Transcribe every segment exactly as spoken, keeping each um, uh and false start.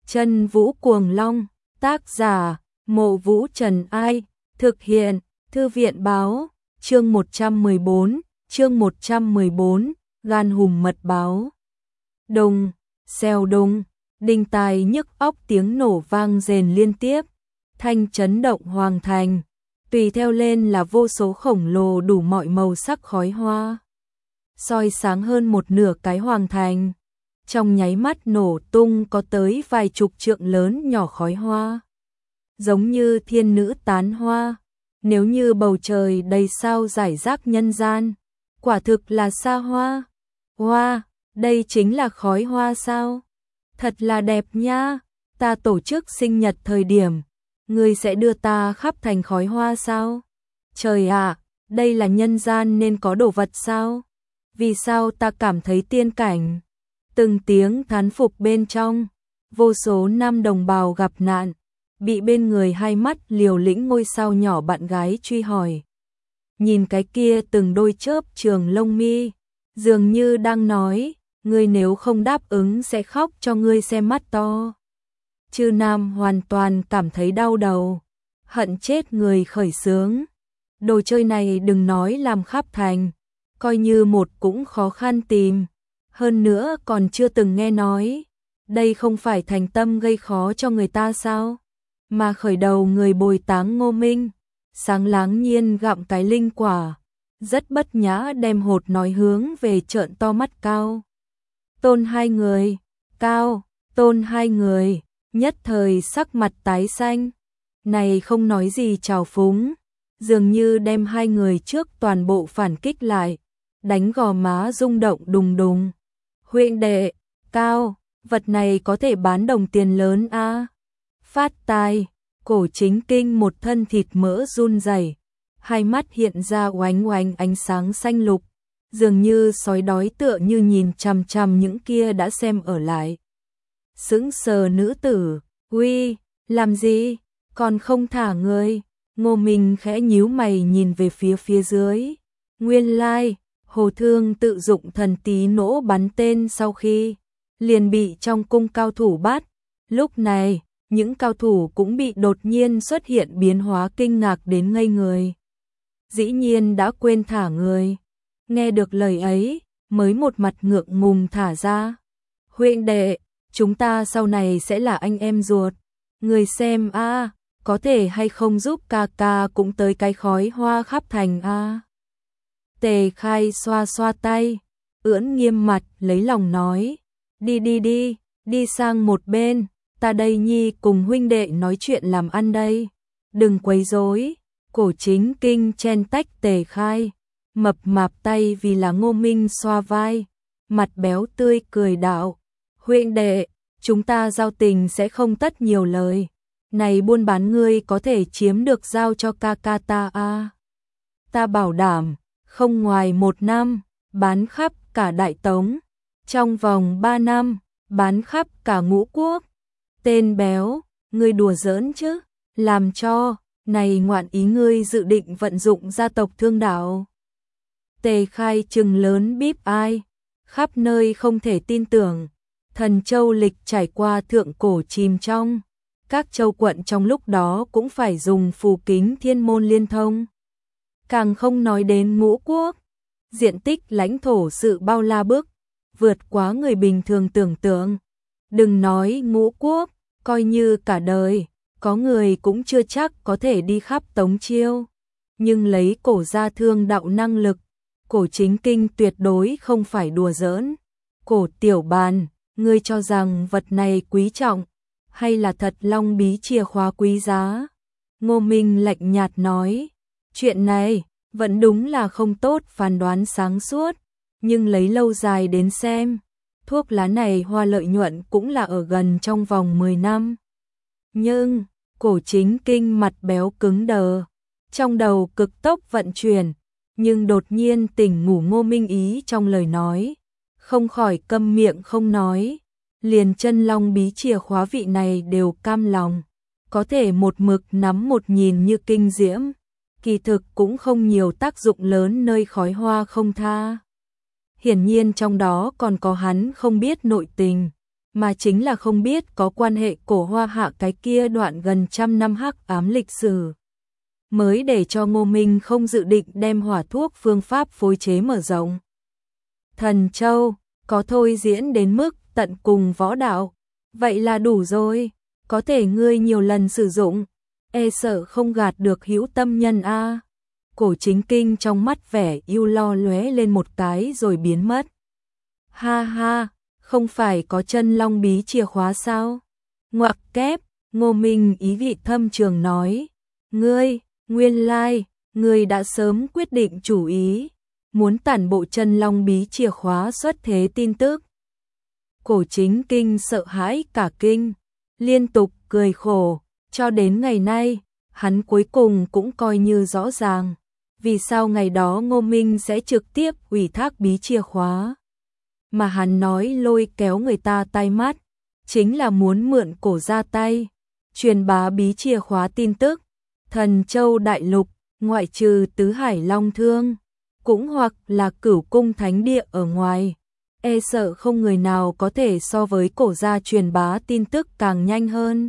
Chân Vũ Cuồng Long, tác giả, Mộ Vũ Trần Ai, thực hiện, Thư viện báo, chương một trăm mười bốn, chương một trăm mười bốn, gan hùm mật báo. Đùng, xèo đùng, đinh tai nhức óc tiếng nổ vang rền liên tiếp, thanh chấn động hoàng thành, tùy theo lên là vô số khổng lồ đủ mọi màu sắc khói hoa, soi sáng hơn một nửa cái hoàng thành. Trong nháy mắt nổ tung có tới vài chục trượng lớn nhỏ khói hoa, giống như thiên nữ tán hoa. Nếu như bầu trời đầy sao rải rác nhân gian, quả thực là xa hoa. Hoa, đây chính là khói hoa sao? Thật là đẹp nha. Ta tổ chức sinh nhật thời điểm, ngươi sẽ đưa ta khắp thành khói hoa sao? Trời ạ, đây là nhân gian nên có đồ vật sao? Vì sao ta cảm thấy tiên cảnh? Từng tiếng thán phục bên trong, vô số nam đồng bào gặp nạn, bị bên người hai mắt liều lĩnh ngôi sao nhỏ bạn gái truy hỏi. Nhìn cái kia từng đôi chớp trường lông mi, dường như đang nói, ngươi nếu không đáp ứng sẽ khóc cho ngươi xem mắt to. Chư nam hoàn toàn cảm thấy đau đầu, hận chết người khởi xướng. Đồ chơi này đừng nói làm khắp thành, coi như một cũng khó khăn tìm. Hơn nữa còn chưa từng nghe nói, đây không phải thành tâm gây khó cho người ta sao? Mà khởi đầu người bồi táng Ngô Minh, sáng láng nhiên gặm cái linh quả, rất bất nhã đem hột nói hướng về trợn to mắt Cao. Tôn hai người, Cao, Tôn hai người, nhất thời sắc mặt tái xanh, này không nói gì trào phúng, dường như đem hai người trước toàn bộ phản kích lại, đánh gò má rung động đùng đùng. Huynh đệ, Cao, vật này có thể bán đồng tiền lớn a. À? Phát tai, Cổ Chính Kinh một thân thịt mỡ run rẩy, hai mắt hiện ra oánh oánh ánh sáng xanh lục, dường như sói đói tựa như nhìn chằm chằm những kia đã xem ở lại. Sững sờ nữ tử, uy, làm gì, còn không thả người? Ngô Minh khẽ nhíu mày nhìn về phía phía dưới. Nguyên lai, Hồ Thương tự dụng thần tí nỗ bắn tên sau khi liền bị trong cung cao thủ bắt. Lúc này, những cao thủ cũng bị đột nhiên xuất hiện biến hóa kinh ngạc đến ngây người. Dĩ nhiên đã quên thả người. Nghe được lời ấy, mới một mặt ngượng ngùng thả ra. Huynh đệ, chúng ta sau này sẽ là anh em ruột. Người xem a, à, có thể hay không giúp ca ca cũng tới cái khói hoa khắp thành a. À. Tề Khai xoa xoa tay, ưỡn nghiêm mặt lấy lòng nói, đi đi đi, đi sang một bên, ta đây nhi cùng huynh đệ nói chuyện làm ăn đây, đừng quấy rối. Cổ Chính Kinh chen tách Tề Khai, mập mạp tay vì là Ngô Minh xoa vai, mặt béo tươi cười đạo, huynh đệ, chúng ta giao tình sẽ không tất nhiều lời, này buôn bán ngươi có thể chiếm được giao cho ca ca ta a. À. Ta bảo đảm, không ngoài một năm, bán khắp cả Đại Tống, trong vòng ba năm, bán khắp cả Ngũ Quốc. Tên béo, ngươi đùa giỡn chứ, làm cho, này ngoạn ý ngươi dự định vận dụng gia tộc Thương Đạo. Tề Khai trừng lớn bíp ai, khắp nơi không thể tin tưởng, Thần Châu lịch trải qua thượng cổ chìm trong, các châu quận trong lúc đó cũng phải dùng phù kính thiên môn liên thông. Càng không nói đến Ngũ Quốc, diện tích lãnh thổ sự bao la bức, vượt quá người bình thường tưởng tượng. Đừng nói Ngũ Quốc, coi như cả đời, có người cũng chưa chắc có thể đi khắp Tống Chiêu. Nhưng lấy cổ gia Thương Đạo năng lực, Cổ Chính Kinh tuyệt đối không phải đùa giỡn. Cổ tiểu bàn, ngươi cho rằng vật này quý trọng, hay là thật long bí chìa khóa quý giá? Ngô Minh lạnh nhạt nói, chuyện này, vẫn đúng là không tốt phán đoán sáng suốt, nhưng lấy lâu dài đến xem, thuốc lá này hoa lợi nhuận cũng là ở gần trong vòng mười năm. Nhưng, Cổ Chính Kinh mặt béo cứng đờ, trong đầu cực tốc vận chuyển, nhưng đột nhiên tỉnh ngủ Ngô Minh ý trong lời nói, không khỏi câm miệng không nói, liền chân long bí chìa khóa vị này đều cam lòng, có thể một mực nắm một nhìn như kinh diễm, kỳ thực cũng không nhiều tác dụng lớn nơi khói hoa không tha. Hiển nhiên trong đó còn có hắn không biết nội tình, mà chính là không biết có quan hệ cổ Hoa Hạ cái kia đoạn gần trăm năm hắc ám lịch sử. Mới để cho Ngô Minh không dự định đem hỏa thuốc phương pháp phối chế mở rộng. Thần Châu, có thôi diễn đến mức tận cùng võ đạo, vậy là đủ rồi, có thể ngươi nhiều lần sử dụng, e sợ không gạt được hữu tâm nhân a. Cổ Chính Kinh trong mắt vẻ yêu lo lóe lên một cái rồi biến mất. Ha ha, không phải có chân long bí chìa khóa sao? Ngoặc kép, Ngô Minh ý vị thâm trường nói, ngươi, nguyên lai, ngươi đã sớm quyết định chủ ý, muốn tản bộ chân long bí chìa khóa xuất thế tin tức. Cổ Chính Kinh sợ hãi cả kinh, liên tục cười khổ, cho đến ngày nay, hắn cuối cùng cũng coi như rõ ràng, vì sao ngày đó Ngô Minh sẽ trực tiếp ủy thác bí chìa khóa. Mà hắn nói lôi kéo người ta tay mắt, chính là muốn mượn cổ ra tay, truyền bá bí chìa khóa tin tức. Thần Châu Đại Lục, ngoại trừ Tứ Hải Long Thương, cũng hoặc là Cửu Cung Thánh Địa ở ngoài, e sợ không người nào có thể so với cổ gia truyền bá tin tức càng nhanh hơn.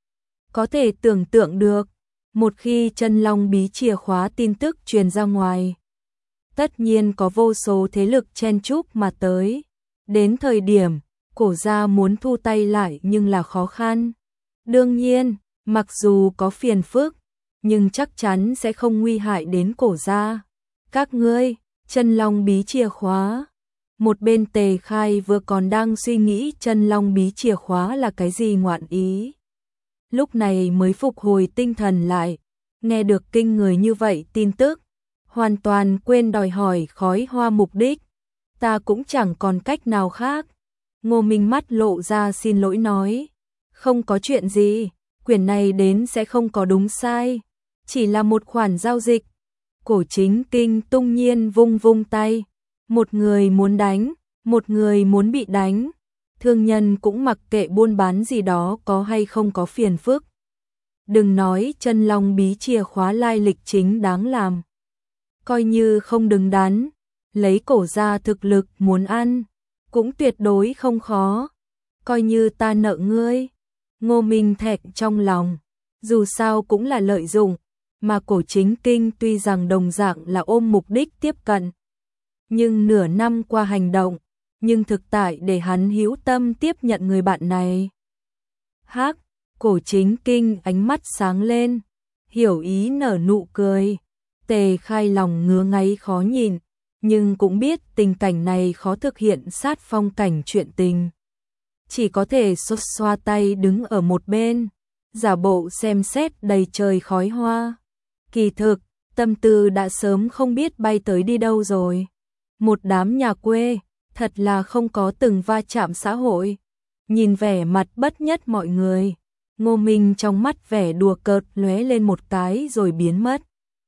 Có thể tưởng tượng được, một khi chân long bí chìa khóa tin tức truyền ra ngoài, tất nhiên có vô số thế lực chen chúc mà tới. Đến thời điểm, cổ gia muốn thu tay lại nhưng là khó khăn. Đương nhiên, mặc dù có phiền phức, nhưng chắc chắn sẽ không nguy hại đến cổ gia. Các ngươi, chân long bí chìa khóa. Một bên Tề Khai vừa còn đang suy nghĩ chân long bí chìa khóa là cái gì ngoạn ý. Lúc này mới phục hồi tinh thần lại, nghe được kinh người như vậy tin tức, hoàn toàn quên đòi hỏi khói hoa mục đích. Ta cũng chẳng còn cách nào khác. Ngô Minh mắt lộ ra xin lỗi nói, không có chuyện gì, quyển này đến sẽ không có đúng sai, chỉ là một khoản giao dịch. Cổ Chính Kinh tung nhiên vung vung tay, một người muốn đánh, một người muốn bị đánh, thương nhân cũng mặc kệ buôn bán gì đó có hay không có phiền phức. Đừng nói chân long bí chìa khóa lai lịch chính đáng làm, coi như không đứng đắn, lấy cổ gia thực lực muốn ăn, cũng tuyệt đối không khó, coi như ta nợ ngươi. Ngô Minh thẹn trong lòng, dù sao cũng là lợi dụng, mà Cổ Chính Kinh tuy rằng đồng dạng là ôm mục đích tiếp cận, nhưng nửa năm qua hành động, nhưng thực tại để hắn hữu tâm tiếp nhận người bạn này. Hắc, Cổ Chính Kinh ánh mắt sáng lên, hiểu ý nở nụ cười. Tề Khai lòng ngứa ngáy khó nhìn, nhưng cũng biết tình cảnh này khó thực hiện sát phong cảnh chuyện tình. Chỉ có thể xót xoa tay đứng ở một bên, giả bộ xem xét đầy trời khói hoa. Kỳ thực, tâm tư đã sớm không biết bay tới đi đâu rồi. Một đám nhà quê, thật là không có từng va chạm xã hội. Nhìn vẻ mặt bất nhất mọi người, Ngô Minh trong mắt vẻ đùa cợt lóe lên một cái rồi biến mất.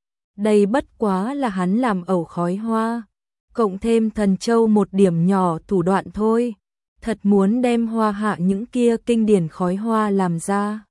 Đây bất quá là hắn làm ẩu khói hoa, cộng thêm Thần Châu một điểm nhỏ thủ đoạn thôi. Thật muốn đem Hoa Hạ những kia kinh điển khói hoa làm ra,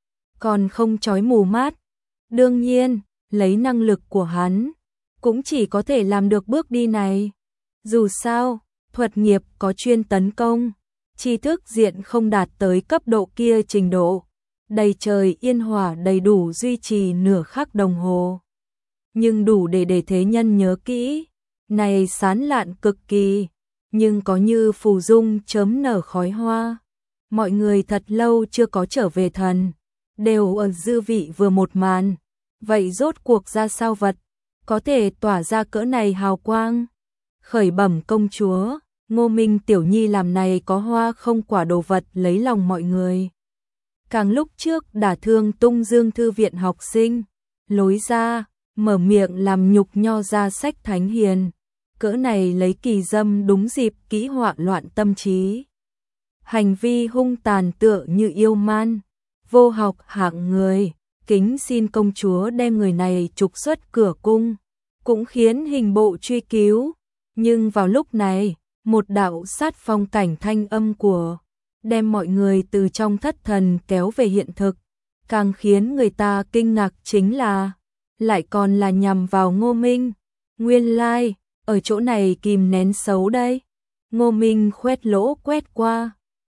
còn không chói mù mắt. Đương nhiên, lấy năng lực của hắn, cũng chỉ có thể làm được bước đi này. Dù sao, thuật nghiệp có chuyên tấn công, tri thức diện không đạt tới cấp độ kia trình độ. Đầy trời yên hỏa đầy đủ duy trì nửa khắc đồng hồ, nhưng đủ để để thế nhân nhớ kỹ. Này sán lạn cực kỳ, nhưng có như phù dung chớm nở khói hoa. Mọi người thật lâu chưa có trở về thần, đều ở dư vị vừa một màn. Vậy rốt cuộc ra sao vật, có thể tỏa ra cỡ này hào quang? Khởi bẩm công chúa, Ngô Minh tiểu nhi làm này có hoa không quả đồ vật lấy lòng mọi người. Càng lúc trước đả thương Tung Dương thư viện học sinh, lối ra, mở miệng làm nhục nho ra sách thánh hiền. Cỡ này lấy kỳ dâm đúng dịp kỹ họa loạn tâm trí. Hành vi hung tàn tựa như yêu man, vô học hạng người, kính xin công chúa đem người này trục xuất cửa cung, cũng khiến hình bộ truy cứu. Nhưng vào lúc này, một đạo sát phong cảnh thanh âm của đem mọi người từ trong thất thần kéo về hiện thực. Càng khiến người ta kinh ngạc chính là lại còn là nhằm vào Ngô Minh. Nguyên lai, like, ở chỗ này kìm nén xấu đây. Ngô Minh khoét lỗ quét qua,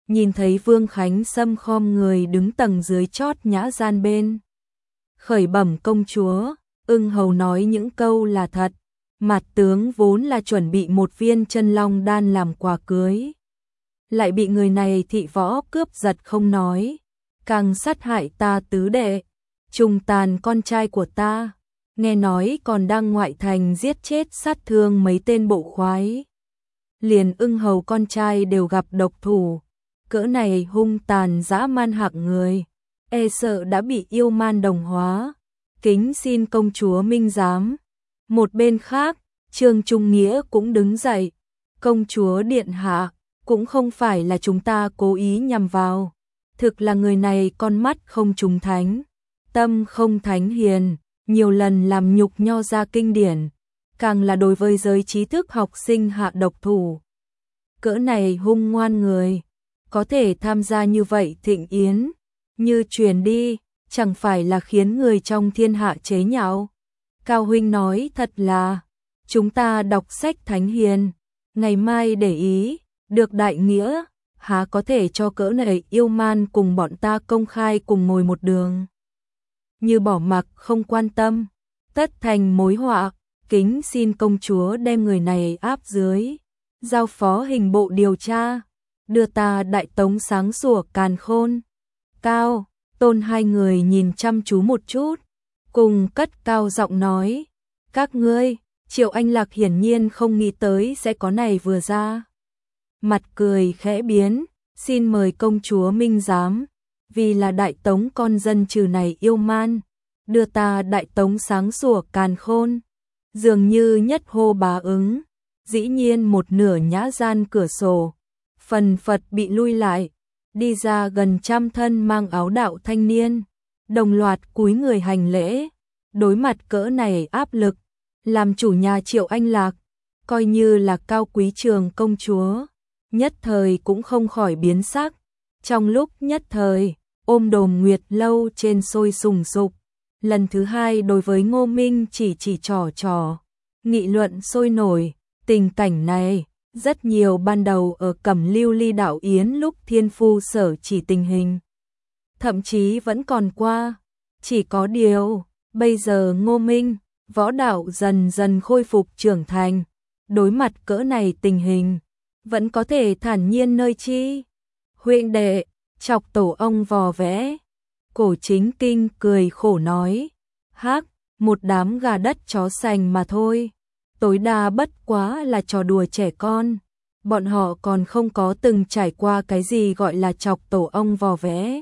nhìn thấy Vương Khánh Sâm khom người đứng tầng dưới chót nhã gian bên. Khởi bẩm công chúa, Ưng Hầu nói những câu là thật, Mạt tướng vốn là chuẩn bị một viên chân long đan làm quà cưới. Lại bị người này thị võ cướp giật không nói, càng sát hại ta tứ đệ, trùng tàn con trai của ta, nghe nói còn đang ngoại thành giết chết sát thương mấy tên bộ khoái. Liền Ưng Hầu con trai đều gặp độc thủ, cỡ này hung tàn dã man hạng người, e sợ đã bị yêu man đồng hóa, kính xin công chúa minh giám. Một bên khác, Trương Trung Nghĩa cũng đứng dậy, công chúa điện hạ, cũng không phải là chúng ta cố ý nhằm vào, thực là người này con mắt không trúng thánh, tâm không thánh hiền, nhiều lần làm nhục nho gia kinh điển, càng là đối với giới trí thức học sinh hạ độc thủ. Cỡ này hung ngoan người, có thể tham gia như vậy thịnh yến, như truyền đi, chẳng phải là khiến người trong thiên hạ chế nhạo. Cao huynh nói thật là, chúng ta đọc sách thánh hiền, ngày mai để ý, được đại nghĩa, há có thể cho cỡ này yêu man cùng bọn ta công khai cùng ngồi một đường. Như bỏ mặc không quan tâm, tất thành mối họa, kính xin công chúa đem người này áp dưới, giao phó hình bộ điều tra, đưa ta đại tống sáng sủa càn khôn. Cao, Tôn hai người nhìn chăm chú một chút, cùng cất cao giọng nói, các ngươi, Triệu Anh Lạc hiển nhiên không nghĩ tới sẽ có này vừa ra. Mặt cười khẽ biến, xin mời công chúa minh giám, vì là đại tống con dân trừ này yêu man, đưa ta đại tống sáng sủa càn khôn. Dường như nhất hô bá ứng, dĩ nhiên một nửa nhã gian cửa sổ, phần phật bị lui lại, đi ra gần trăm thân mang áo đạo thanh niên, đồng loạt cúi người hành lễ, đối mặt cỡ này áp lực, làm chủ nhà Triệu Anh Lạc, coi như là cao quý trường công chúa, nhất thời cũng không khỏi biến sắc, trong lúc nhất thời, ôm đồm nguyệt lâu trên sôi sùng sục, lần thứ hai đối với Ngô Minh chỉ chỉ trò trò, nghị luận sôi nổi, tình cảnh này, rất nhiều ban đầu ở Cẩm Lưu Ly đạo yến lúc thiên phu sở chỉ tình hình, thậm chí vẫn còn qua, chỉ có điều, bây giờ Ngô Minh, võ đạo dần dần khôi phục trưởng thành, đối mặt cỡ này tình hình, vẫn có thể thản nhiên nơi chi. Huynh đệ, chọc tổ ông vò vẽ. Cổ Chính Kinh cười khổ nói, hắc, một đám gà đất chó sành mà thôi, tối đa bất quá là trò đùa trẻ con, bọn họ còn không có từng trải qua cái gì gọi là chọc tổ ông vò vẽ.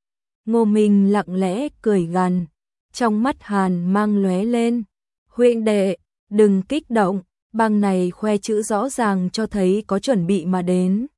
Ngô Minh lặng lẽ cười gằn, trong mắt hàn mang lóe lên, huynh đệ, đừng kích động, băng này khoe chữ rõ ràng cho thấy có chuẩn bị mà đến.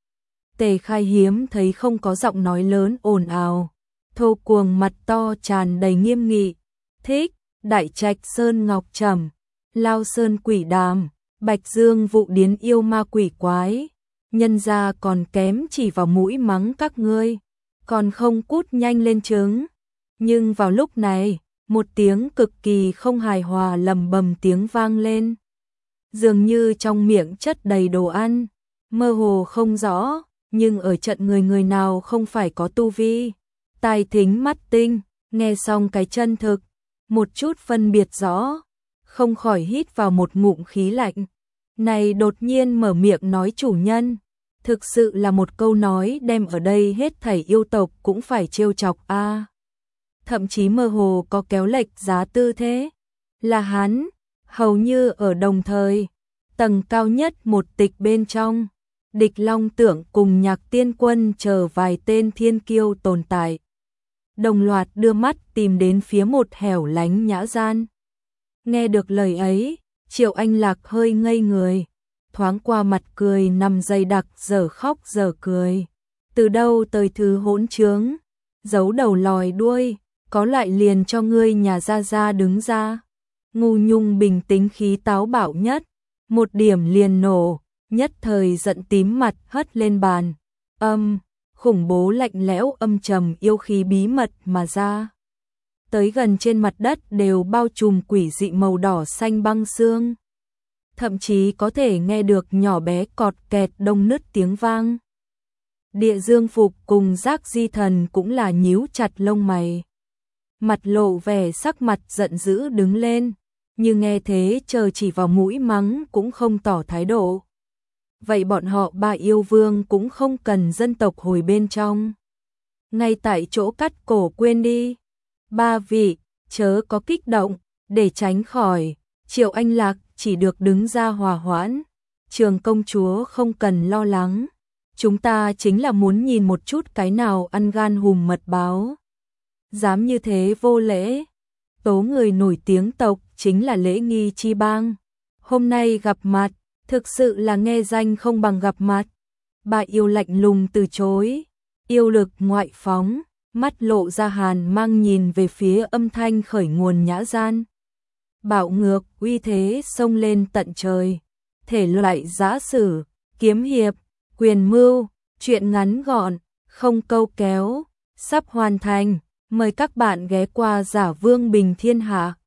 Tề Khai hiếm thấy không có giọng nói lớn ồn ào, thô cuồng mặt to tràn đầy nghiêm nghị, thích, đại trạch sơn ngọc trầm, lao sơn quỷ đàm, bạch dương vụ điến yêu ma quỷ quái, nhân gia còn kém chỉ vào mũi mắng các ngươi, còn không cút nhanh lên trứng. Nhưng vào lúc này, một tiếng cực kỳ không hài hòa lầm bầm tiếng vang lên. Dường như trong miệng chất đầy đồ ăn, mơ hồ không rõ, nhưng ở trận người người nào không phải có tu vi, tai thính mắt tinh, nghe xong cái chân thực, một chút phân biệt rõ, không khỏi hít vào một ngụm khí lạnh. Này đột nhiên mở miệng nói chủ nhân, thực sự là một câu nói đem ở đây hết thảy yêu tộc cũng phải trêu chọc a. À, thậm chí mơ hồ có kéo lệch giá tư thế. Là hắn, hầu như ở đồng thời, tầng cao nhất một tịch bên trong, Địch Long Tưởng cùng Nhạc Tiên Quân chờ vài tên thiên kiêu tồn tại, đồng loạt đưa mắt tìm đến phía một hẻo lánh nhã gian. Nghe được lời ấy, Triệu Anh Lạc hơi ngây người, thoáng qua mặt cười nằm dày đặc giờ khóc giờ cười. Từ đâu tới thứ hỗn trướng, giấu đầu lòi đuôi, có lại liền cho ngươi nhà gia gia đứng ra. Ngu Nhung bình tĩnh khí táo bạo nhất, một điểm liền nổ, nhất thời giận tím mặt hất lên bàn. Âm, khủng bố lạnh lẽo âm trầm yêu khí bí mật mà ra. Tới gần trên mặt đất đều bao trùm quỷ dị màu đỏ xanh băng xương. Thậm chí có thể nghe được nhỏ bé cọt kẹt đông nứt tiếng vang. Địa Dương Phục cùng Giác Di Thần cũng là nhíu chặt lông mày. Mặt lộ vẻ sắc mặt giận dữ đứng lên, nhưng nghe thế chờ chỉ vào mũi mắng cũng không tỏ thái độ. Vậy bọn họ ba yêu vương cũng không cần dân tộc hồi bên trong. Ngay tại chỗ cắt cổ quên đi. Ba vị, chớ có kích động, để tránh khỏi, Triệu Anh Lạc chỉ được đứng ra hòa hoãn. Trường công chúa không cần lo lắng, chúng ta chính là muốn nhìn một chút cái nào ăn gan hùm mật báo. Dám như thế vô lễ, tố người nổi tiếng tộc chính là lễ nghi chi bang. Hôm nay gặp mặt, thực sự là nghe danh không bằng gặp mặt. Bà yêu lạnh lùng từ chối, yêu lực ngoại phóng, mắt lộ ra hàn mang nhìn về phía âm thanh khởi nguồn nhã gian. Bạo ngược, uy thế xông lên tận trời. Thể loại giã sử, kiếm hiệp, quyền mưu, truyện ngắn gọn, không câu kéo, sắp hoàn thành. Mời các bạn ghé qua Giả Vương Bình Thiên Hạ.